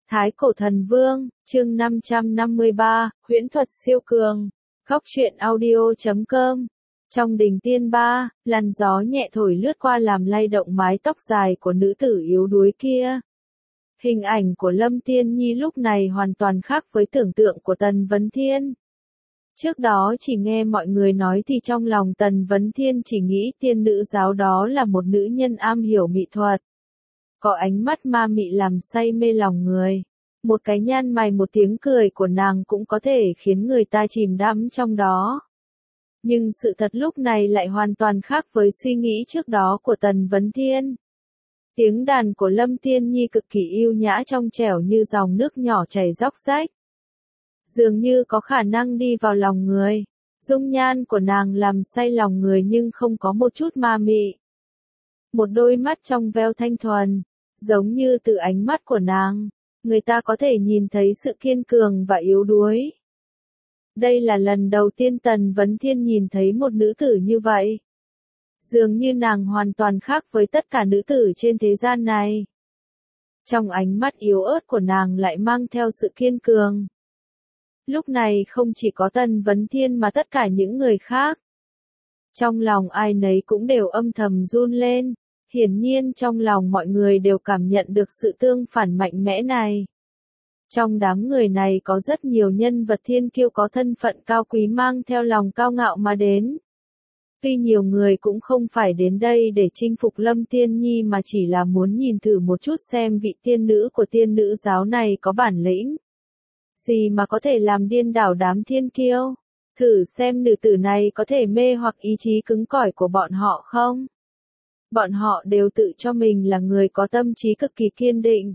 Thái Cổ Thần Vương, chương 553, huyễn thuật siêu cường. Góc truyện audio.com. Trong đình tiên ba, làn gió nhẹ thổi lướt qua làm lay động mái tóc dài của nữ tử yếu đuối kia. Hình ảnh của Lâm Tiên Nhi lúc này hoàn toàn khác với tưởng tượng của Tần Vấn Thiên. Trước đó chỉ nghe mọi người nói thì trong lòng Tần Vấn Thiên chỉ nghĩ tiên nữ giáo đó là một nữ nhân am hiểu mỹ thuật. Có ánh mắt ma mị làm say mê lòng người. Một cái nhăn mày một tiếng cười của nàng cũng có thể khiến người ta chìm đắm trong đó. Nhưng sự thật lúc này lại hoàn toàn khác với suy nghĩ trước đó của Tần Vấn Thiên. Tiếng đàn của Lâm Tiên Nhi cực kỳ yêu nhã trong trẻo như dòng nước nhỏ chảy róc rách. Dường như có khả năng đi vào lòng người. Dung nhan của nàng làm say lòng người nhưng không có một chút ma mị. Một đôi mắt trong veo thanh thuần, giống như từ ánh mắt của nàng, người ta có thể nhìn thấy sự kiên cường và yếu đuối. Đây là lần đầu tiên Tần Vấn Thiên nhìn thấy một nữ tử như vậy. Dường như nàng hoàn toàn khác với tất cả nữ tử trên thế gian này. Trong ánh mắt yếu ớt của nàng lại mang theo sự kiên cường. Lúc này không chỉ có Tần Vấn Thiên mà tất cả những người khác. Trong lòng ai nấy cũng đều âm thầm run lên. Hiển nhiên trong lòng mọi người đều cảm nhận được sự tương phản mạnh mẽ này. Trong đám người này có rất nhiều nhân vật thiên kiêu có thân phận cao quý mang theo lòng cao ngạo mà đến. Tuy nhiều người cũng không phải đến đây để chinh phục Lâm Tiên Nhi mà chỉ là muốn nhìn thử một chút xem vị tiên nữ của tiên nữ giáo này có bản lĩnh gì mà có thể làm điên đảo đám thiên kiêu. Thử xem nữ tử này có thể mê hoặc ý chí cứng cỏi của bọn họ không? Bọn họ đều tự cho mình là người có tâm trí cực kỳ kiên định.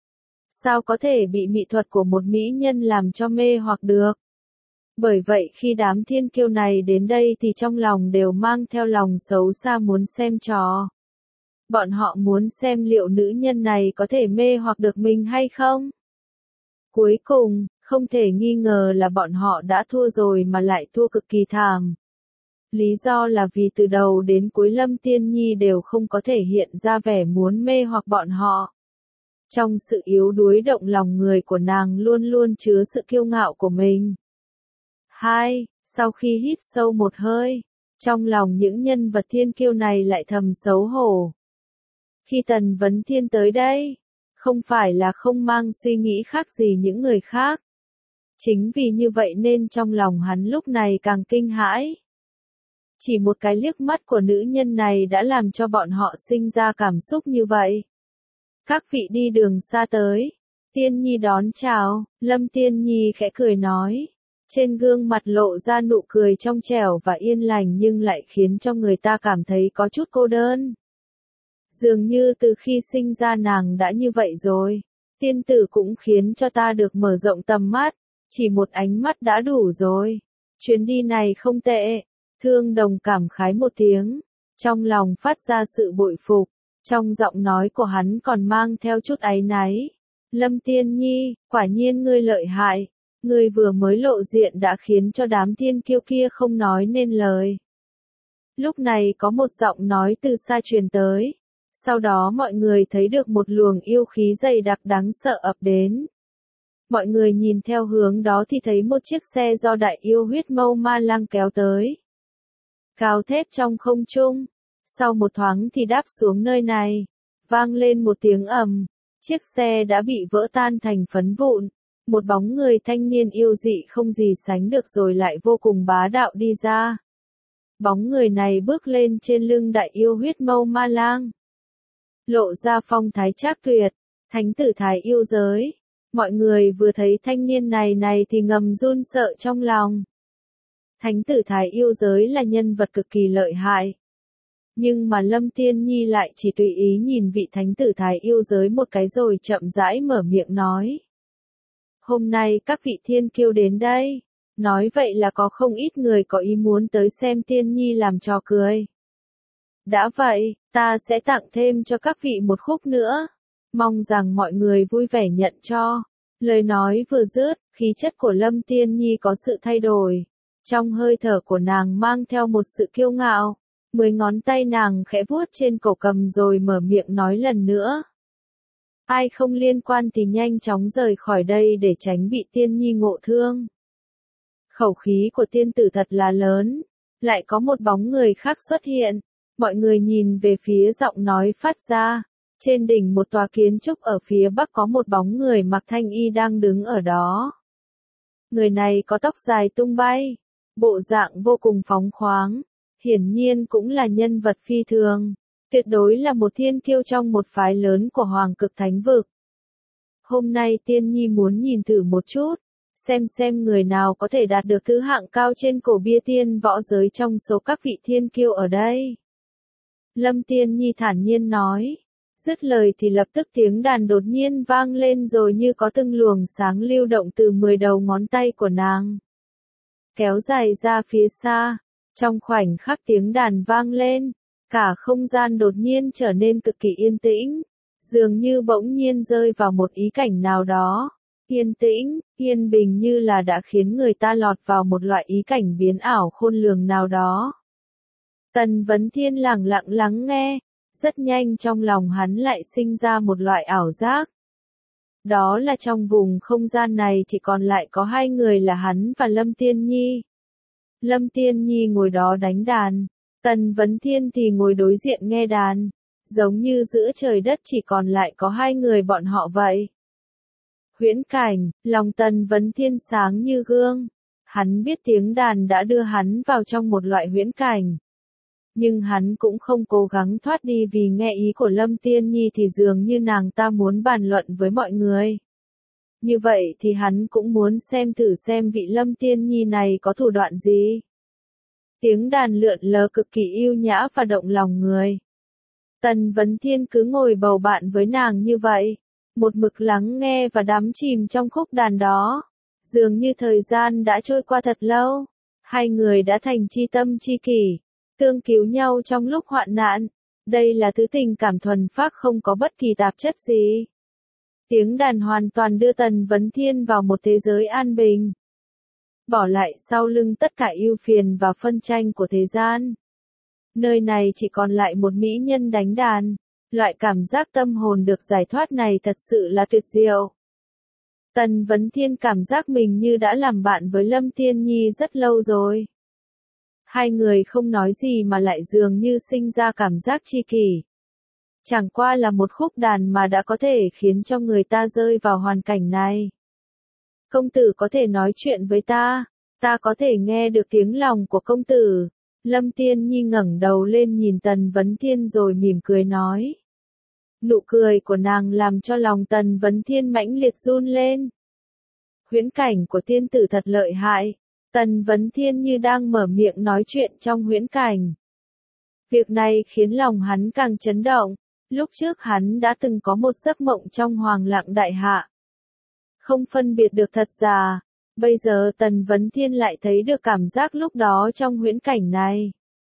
Sao có thể bị mỹ thuật của một mỹ nhân làm cho mê hoặc được? Bởi vậy khi đám thiên kiêu này đến đây thì trong lòng đều mang theo lòng xấu xa muốn xem trò. Bọn họ muốn xem liệu nữ nhân này có thể mê hoặc được mình hay không? Cuối cùng, không thể nghi ngờ là bọn họ đã thua rồi mà lại thua cực kỳ thảm. Lý do là vì từ đầu đến cuối Lâm Tiên Nhi đều không có thể hiện ra vẻ muốn mê hoặc bọn họ. Trong sự yếu đuối động lòng người của nàng luôn luôn chứa sự kiêu ngạo của mình. Sau khi hít sâu một hơi, trong lòng những nhân vật thiên kiêu này lại thầm xấu hổ. Khi Tần Vấn Thiên tới đây, không phải là không mang suy nghĩ khác gì những người khác. Chính vì như vậy nên trong lòng hắn lúc này càng kinh hãi. Chỉ một cái liếc mắt của nữ nhân này đã làm cho bọn họ sinh ra cảm xúc như vậy. Các vị đi đường xa tới. Tiên Nhi đón chào, Lâm Tiên Nhi khẽ cười nói. Trên gương mặt lộ ra nụ cười trong trẻo và yên lành nhưng lại khiến cho người ta cảm thấy có chút cô đơn. Dường như từ khi sinh ra nàng đã như vậy rồi. Tiên tử cũng khiến cho ta được mở rộng tầm mắt. Chỉ một ánh mắt đã đủ rồi. Chuyến đi này không tệ. Thương Đồng cảm khái một tiếng. Trong lòng phát ra sự bội phục. Trong giọng nói của hắn còn mang theo chút áy náy. Lâm Tiên Nhi, quả nhiên ngươi lợi hại. Ngươi vừa mới lộ diện đã khiến cho đám thiên kiêu kia không nói nên lời. Lúc này có một giọng nói từ xa truyền tới. Sau đó mọi người thấy được một luồng yêu khí dày đặc đáng sợ ập đến. Mọi người nhìn theo hướng đó thì thấy một chiếc xe do đại yêu huyết mâu ma lang kéo tới. Cao thét trong không trung. Sau một thoáng thì đáp xuống nơi này. Vang lên một tiếng ầm. Chiếc xe đã bị vỡ tan thành phấn vụn. Một bóng người thanh niên yêu dị không gì sánh được rồi lại vô cùng bá đạo đi ra. Bóng người này bước lên trên lưng đại yêu huyết mâu ma lang. Lộ ra phong thái trác tuyệt. Thánh tử thái yêu giới. Mọi người vừa thấy thanh niên này thì ngầm run sợ trong lòng. Thánh tử thái yêu giới là nhân vật cực kỳ lợi hại. Nhưng mà Lâm Tiên Nhi lại chỉ tùy ý nhìn vị thánh tử thái yêu giới một cái rồi chậm rãi mở miệng nói. Hôm nay các vị thiên kiêu đến đây. Nói vậy là có không ít người có ý muốn tới xem Tiên Nhi làm trò cười. Đã vậy, ta sẽ tặng thêm cho các vị một khúc nữa. Mong rằng mọi người vui vẻ nhận cho. Lời nói vừa dứt, khí chất của Lâm Tiên Nhi có sự thay đổi. Trong hơi thở của nàng mang theo một sự kiêu ngạo. 10 ngón tay nàng khẽ vuốt trên cổ cầm rồi mở miệng nói lần nữa. ai không liên quan thì nhanh chóng rời khỏi đây để tránh bị tiên nhi ngộ thương. Khẩu khí của tiên tử thật là lớn, lại có một bóng người khác xuất hiện, mọi người nhìn về phía giọng nói phát ra, trên đỉnh một tòa kiến trúc ở phía bắc có một bóng người mặc thanh y đang đứng ở đó. Người này có tóc dài tung bay, bộ dạng vô cùng phóng khoáng, hiển nhiên cũng là nhân vật phi thường, tuyệt đối là một thiên kiêu trong một phái lớn của Hoàng Cực Thánh Vực. Hôm nay tiên nhi muốn nhìn thử một chút, xem người nào có thể đạt được thứ hạng cao trên cổ bia tiên võ giới trong số các vị thiên kiêu ở đây. Lâm Tiên Nhi thản nhiên nói, dứt lời thì lập tức tiếng đàn đột nhiên vang lên rồi như có từng luồng sáng lưu động từ 10 đầu ngón tay của nàng. Kéo dài ra phía xa, trong khoảnh khắc tiếng đàn vang lên, cả không gian đột nhiên trở nên cực kỳ yên tĩnh, dường như bỗng nhiên rơi vào một ý cảnh nào đó. Yên tĩnh, yên bình như là đã khiến người ta lọt vào một loại ý cảnh biến ảo khôn lường nào đó. Tần Vấn Thiên lặng lặng lắng nghe, rất nhanh trong lòng hắn lại sinh ra một loại ảo giác. Đó là trong vùng không gian này chỉ còn lại có hai người là hắn và Lâm Tiên Nhi. Lâm Tiên Nhi ngồi đó đánh đàn, Tần Vấn Thiên thì ngồi đối diện nghe đàn, giống như giữa trời đất chỉ còn lại có hai người bọn họ vậy. Huyễn cảnh, lòng Tần Vấn Thiên sáng như gương. Hắn biết tiếng đàn đã đưa hắn vào trong một loại huyễn cảnh. Nhưng hắn cũng không cố gắng thoát đi vì nghe ý của Lâm Tiên Nhi thì dường như nàng ta muốn bàn luận với mọi người. Như vậy thì hắn cũng muốn xem thử xem vị Lâm Tiên Nhi này có thủ đoạn gì. Tiếng đàn lượn lờ cực kỳ yêu nhã và động lòng người. Tần Vấn Thiên cứ ngồi bầu bạn với nàng như vậy. Một mực lắng nghe và đắm chìm trong khúc đàn đó. Dường như thời gian đã trôi qua thật lâu. Hai người đã thành tri tâm tri kỷ, tương cứu nhau trong lúc hoạn nạn. Đây là thứ tình cảm thuần phác không có bất kỳ tạp chất gì. Tiếng đàn hoàn toàn đưa Tần Vấn Thiên vào một thế giới an bình. Bỏ lại sau lưng tất cả ưu phiền và phân tranh của thế gian. Nơi này chỉ còn lại một mỹ nhân đánh đàn. Loại cảm giác tâm hồn được giải thoát này thật sự là tuyệt diệu. Tần Vấn Thiên cảm giác mình như đã làm bạn với Lâm Tiên Nhi rất lâu rồi. Hai người không nói gì mà lại dường như sinh ra cảm giác tri kỷ. Chẳng qua là một khúc đàn mà đã có thể khiến cho người ta rơi vào hoàn cảnh này. Công tử có thể nói chuyện với ta có thể nghe được tiếng lòng của công tử. Lâm Tiên Nhi ngẩng đầu lên nhìn Tần Vấn Thiên rồi mỉm cười nói. Nụ cười của nàng làm cho lòng Tần Vấn Thiên mãnh liệt run lên. Huyễn cảnh của tiên tử thật lợi hại. Tần Vấn Thiên như đang mở miệng nói chuyện trong huyễn cảnh. Việc này khiến lòng hắn càng chấn động. Lúc trước hắn đã từng có một giấc mộng trong Hoàng Lặng Đại Hạ. Không phân biệt được thật giả. Bây giờ Tần Vấn Thiên lại thấy được cảm giác lúc đó trong huyễn cảnh này.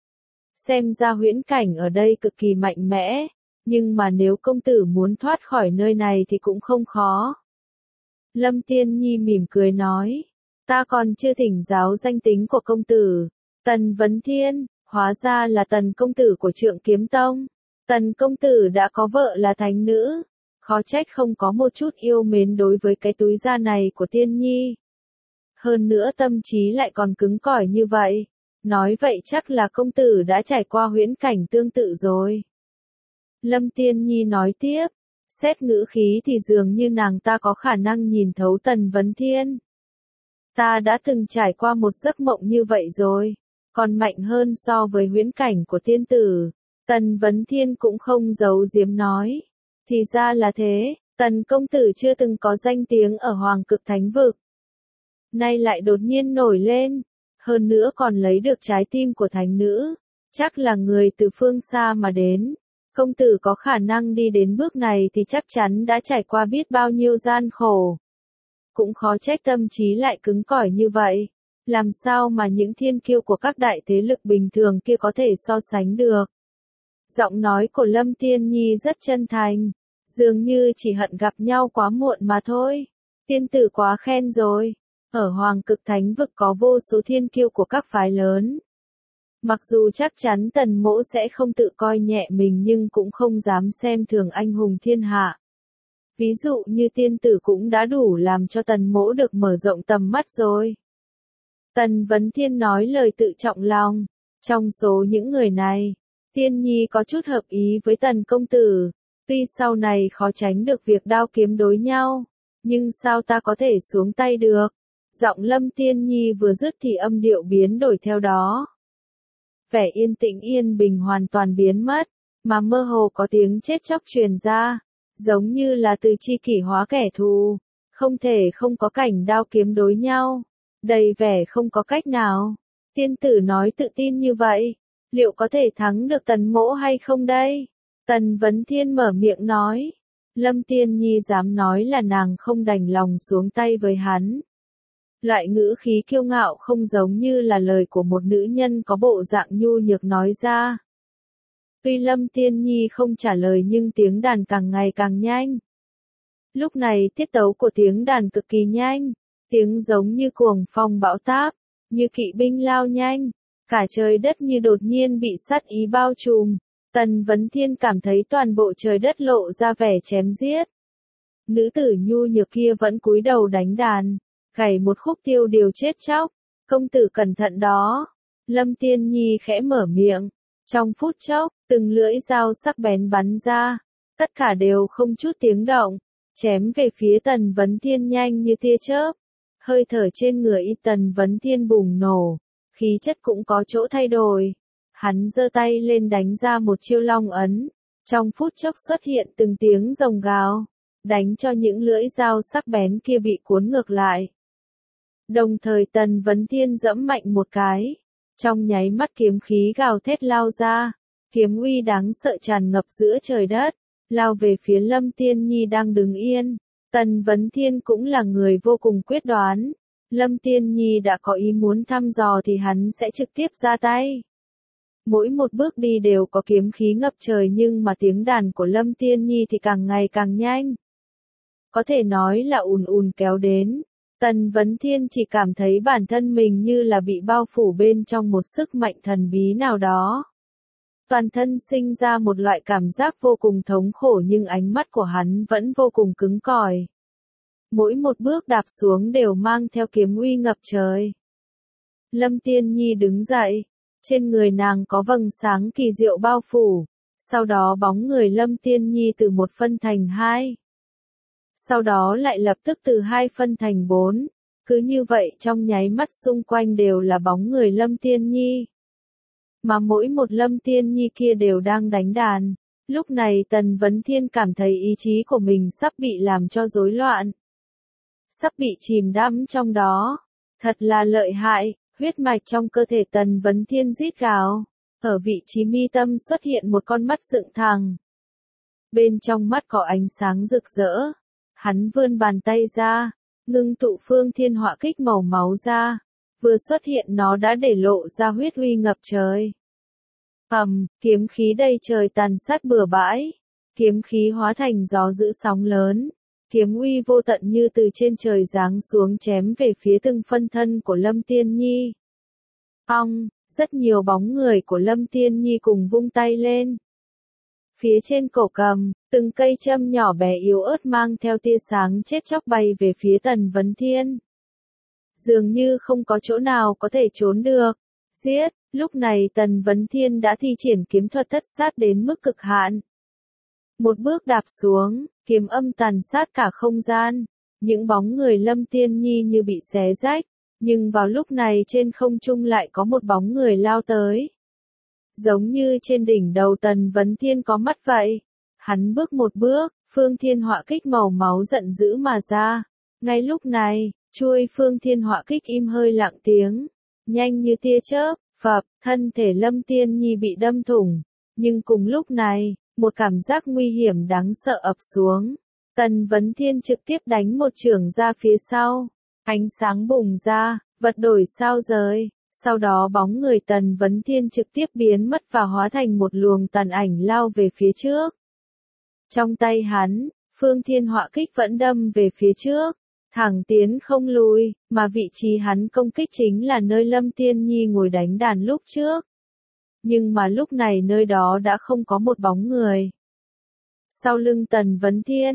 Xem ra huyễn cảnh ở đây cực kỳ mạnh mẽ. Nhưng mà nếu công tử muốn thoát khỏi nơi này thì cũng không khó. Lâm Tiên Nhi mỉm cười nói. Ta còn chưa thỉnh giáo danh tính của công tử. Tần Vấn Thiên, hóa ra là Tần công tử của Trượng Kiếm Tông. Tần công tử đã có vợ là thánh nữ. Khó trách không có một chút yêu mến đối với cái túi da này của Tiên Nhi. Hơn nữa tâm trí lại còn cứng cỏi như vậy. Nói vậy chắc là công tử đã trải qua huyễn cảnh tương tự rồi. Lâm Tiên Nhi nói tiếp, xét ngữ khí thì dường như nàng ta có khả năng nhìn thấu Tần Vấn Thiên. Ta đã từng trải qua một giấc mộng như vậy rồi, còn mạnh hơn so với huyễn cảnh của tiên tử. Tần Vấn Thiên cũng không giấu giếm nói. Thì ra là thế, Tần công tử chưa từng có danh tiếng ở Hoàng Cực Thánh Vực. Nay lại đột nhiên nổi lên, hơn nữa còn lấy được trái tim của thánh nữ. Chắc là người từ phương xa mà đến. Công tử có khả năng đi đến bước này thì chắc chắn đã trải qua biết bao nhiêu gian khổ. Cũng khó trách tâm trí lại cứng cỏi như vậy. Làm sao mà những thiên kiêu của các đại thế lực bình thường kia có thể so sánh được. Giọng nói của Lâm Tiên Nhi rất chân thành. Dường như chỉ hận gặp nhau quá muộn mà thôi. Tiên tử quá khen rồi. Ở Hoàng Cực Thánh Vực có vô số thiên kiêu của các phái lớn. Mặc dù chắc chắn Tần Mỗ sẽ không tự coi nhẹ mình nhưng cũng không dám xem thường anh hùng thiên hạ. Ví dụ như tiên tử cũng đã đủ làm cho Tần Mỗ được mở rộng tầm mắt rồi. Tần Vấn Thiên nói lời tự trọng lòng. Trong số những người này, Tiên Nhi có chút hợp ý với Tần công tử. Tuy sau này khó tránh được việc đao kiếm đối nhau, nhưng sao ta có thể xuống tay được? Giọng Lâm Tiên Nhi vừa dứt thì âm điệu biến đổi theo đó. Vẻ yên tĩnh yên bình hoàn toàn biến mất, mà mơ hồ có tiếng chết chóc truyền ra, giống như là từ chi kỷ hóa kẻ thù, không thể không có cảnh đao kiếm đối nhau, đầy vẻ không có cách nào. Tiên tử nói tự tin như vậy, liệu có thể thắng được Tần Mỗ hay không đây? Tần Vấn Thiên mở miệng nói. Lâm Tiên Nhi dám nói là nàng không đành lòng xuống tay với hắn. Loại ngữ khí kiêu ngạo không giống như là lời của một nữ nhân có bộ dạng nhu nhược nói ra. Tuy Lâm Tiên Nhi không trả lời nhưng tiếng đàn càng ngày càng nhanh. Lúc này tiết tấu của tiếng đàn cực kỳ nhanh, tiếng giống như cuồng phong bão táp, như kỵ binh lao nhanh, cả trời đất như đột nhiên bị sát ý bao trùm. Tần Vấn Thiên cảm thấy toàn bộ trời đất lộ ra vẻ chém giết. Nữ tử nhu nhược kia vẫn cúi đầu đánh đàn, gảy một khúc tiêu điều chết chóc. Công tử cẩn thận đó. Lâm Tiên Nhi khẽ mở miệng. Trong phút chốc, từng lưỡi dao sắc bén bắn ra, tất cả đều không chút tiếng động, chém về phía Tần Vấn Thiên nhanh như tia chớp. Hơi thở trên người Tần Vấn Thiên bùng nổ, khí chất cũng có chỗ thay đổi. Hắn giơ tay lên đánh ra một chiêu long ấn, trong phút chốc xuất hiện từng tiếng rồng gào, đánh cho những lưỡi dao sắc bén kia bị cuốn ngược lại. Đồng thời Tần Vấn Thiên giẫm mạnh một cái, trong nháy mắt kiếm khí gào thét lao ra, kiếm uy đáng sợ tràn ngập giữa trời đất, lao về phía Lâm Tiên Nhi đang đứng yên. Tần Vấn Thiên cũng là người vô cùng quyết đoán, Lâm Tiên Nhi đã có ý muốn thăm dò thì hắn sẽ trực tiếp ra tay. Mỗi một bước đi đều có kiếm khí ngập trời nhưng mà tiếng đàn của Lâm Tiên Nhi thì càng ngày càng nhanh. Có thể nói là ùn ùn kéo đến. Tần Vấn Thiên chỉ cảm thấy bản thân mình như là bị bao phủ bên trong một sức mạnh thần bí nào đó. Toàn thân sinh ra một loại cảm giác vô cùng thống khổ nhưng ánh mắt của hắn vẫn vô cùng cứng cỏi. Mỗi một bước đạp xuống đều mang theo kiếm uy ngập trời. Lâm Tiên Nhi đứng dậy. Trên người nàng có vầng sáng kỳ diệu bao phủ. Sau đó bóng người Lâm Tiên Nhi từ một phân thành hai. Sau đó lại lập tức từ hai phân thành bốn. Cứ như vậy trong nháy mắt xung quanh đều là bóng người Lâm Tiên Nhi. Mà mỗi một Lâm Tiên Nhi kia đều đang đánh đàn. Lúc này Tần Vấn Thiên cảm thấy ý chí của mình sắp bị làm cho rối loạn. Sắp bị chìm đắm trong đó. Thật là lợi hại. Huyết mạch trong cơ thể Tần Vấn Thiên rít gào. Ở vị trí mi tâm xuất hiện một con mắt dựng thẳng. Bên trong mắt có ánh sáng rực rỡ. Hắn vươn bàn tay ra, ngưng tụ phương thiên họa kích màu máu ra. Vừa xuất hiện nó đã để lộ ra huyết uy ngập trời. Kiếm khí đầy trời tàn sát bừa bãi. Kiếm khí hóa thành gió dữ sóng lớn. Kiếm uy vô tận như từ trên trời giáng xuống chém về phía từng phân thân của Lâm Tiên Nhi. Rất nhiều bóng người của Lâm Tiên Nhi cùng vung tay lên. Phía trên cổ cầm, từng cây châm nhỏ bé yếu ớt mang theo tia sáng chết chóc bay về phía Tần Vấn Thiên. Dường như không có chỗ nào có thể trốn được. Giết, lúc này Tần Vấn Thiên đã thi triển kiếm thuật thất sát đến mức cực hạn. Một bước đạp xuống, kiếm âm tàn sát cả không gian. Những bóng người Lâm Tiên Nhi như bị xé rách, nhưng vào lúc này trên không trung lại có một bóng người lao tới. Giống như trên đỉnh đầu Tần Vấn Thiên có mắt vậy. Hắn bước một bước, phương thiên họa kích màu máu giận dữ mà ra. Ngay lúc này, chuôi phương thiên họa kích im hơi lặng tiếng. Nhanh như tia chớp, phập, thân thể Lâm Tiên Nhi bị đâm thủng. Nhưng cùng lúc này, một cảm giác nguy hiểm đáng sợ ập xuống. Tần Vấn Thiên trực tiếp đánh một chưởng ra phía sau. Ánh sáng bùng ra, vật đổi sao rời. Sau đó bóng người Tần Vấn Thiên trực tiếp biến mất và hóa thành một luồng tàn ảnh lao về phía trước. Trong tay hắn, phương thiên họa kích vẫn đâm về phía trước, thẳng tiến không lùi, mà vị trí hắn công kích chính là nơi Lâm Tiên Nhi ngồi đánh đàn lúc trước. Nhưng mà lúc này nơi đó đã không có một bóng người. Sau lưng Tần Vấn Thiên,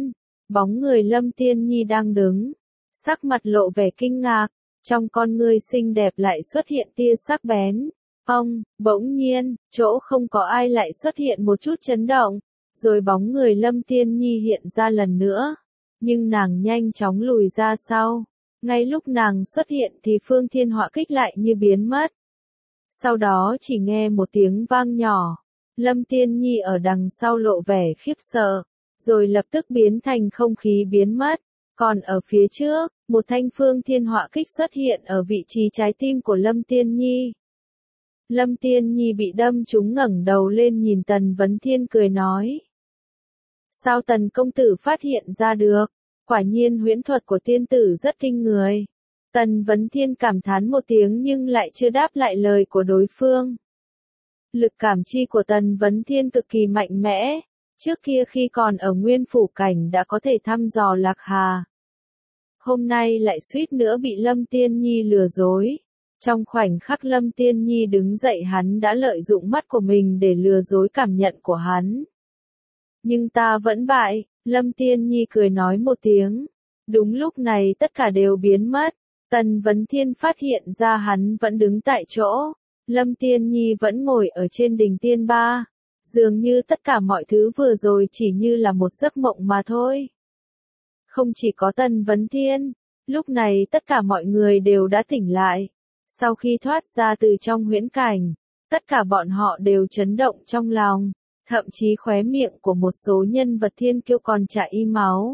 bóng người Lâm Tiên Nhi đang đứng, sắc mặt lộ vẻ kinh ngạc, trong con ngươi xinh đẹp lại xuất hiện tia sắc bén. Bỗng nhiên, chỗ không có ai lại xuất hiện một chút chấn động, rồi bóng người Lâm Tiên Nhi hiện ra lần nữa, nhưng nàng nhanh chóng lùi ra sau. Ngay lúc nàng xuất hiện thì Phương Thiên Họa Kích lại như biến mất. Sau đó chỉ nghe một tiếng vang nhỏ, Lâm Tiên Nhi ở đằng sau lộ vẻ khiếp sợ, rồi lập tức biến thành không khí biến mất. Còn ở phía trước, một thanh Phương Thiên Họa Kích xuất hiện ở vị trí trái tim của Lâm Tiên Nhi. Lâm Tiên Nhi bị đâm trúng ngẩng đầu lên nhìn Tần Vấn Thiên cười nói. Sao Tần công tử phát hiện ra được? Quả nhiên huyễn thuật của tiên tử rất kinh người. Tần Vấn Thiên cảm thán một tiếng nhưng lại chưa đáp lại lời của đối phương. Lực cảm chi của Tần Vấn Thiên cực kỳ mạnh mẽ. Trước kia khi còn ở Nguyên Phủ Cảnh đã có thể thăm dò Lạc Hà. Hôm nay lại suýt nữa bị Lâm Tiên Nhi lừa dối. Trong khoảnh khắc Lâm Tiên Nhi đứng dậy hắn đã lợi dụng mắt của mình để lừa dối cảm nhận của hắn. Nhưng ta vẫn bại, Lâm Tiên Nhi cười nói một tiếng. Đúng lúc này tất cả đều biến mất. Tần Vấn Thiên phát hiện ra hắn vẫn đứng tại chỗ. Lâm Tiên Nhi vẫn ngồi ở trên đỉnh tiên ba. Dường như tất cả mọi thứ vừa rồi chỉ như là một giấc mộng mà thôi. Không chỉ có Tần Vấn Thiên, lúc này tất cả mọi người đều đã tỉnh lại. Sau khi thoát ra từ trong huyễn cảnh, tất cả bọn họ đều chấn động trong lòng, thậm chí khóe miệng của một số nhân vật thiên kiêu còn chảy máu.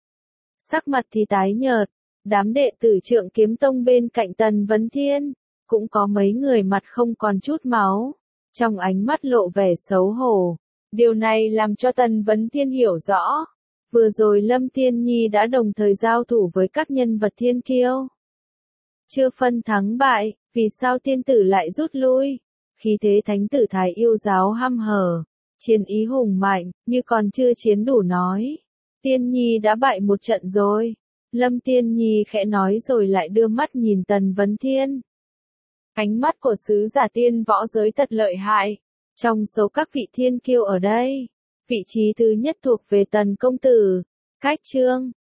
Sắc mặt thì tái nhợt, đám đệ tử Trượng Kiếm Tông bên cạnh Tần Vấn Thiên, cũng có mấy người mặt không còn chút máu, trong ánh mắt lộ vẻ xấu hổ. Điều này làm cho Tần Vấn Thiên hiểu rõ, vừa rồi Lâm Tiên Nhi đã đồng thời giao thủ với các nhân vật thiên kiêu. Chưa phân thắng bại, vì sao tiên tử lại rút lui? Khí thế thánh tử Thái Yêu giáo hăm hở, chiến ý hùng mạnh, như còn chưa chiến đủ nói. Tiên Nhi đã bại một trận rồi. Lâm Tiên Nhi khẽ nói rồi lại đưa mắt nhìn Tần Vấn Thiên. Ánh mắt của sứ giả tiên võ giới thật lợi hại. Trong số các vị thiên kiêu ở đây, vị trí thứ nhất thuộc về Tần công tử. Cách chương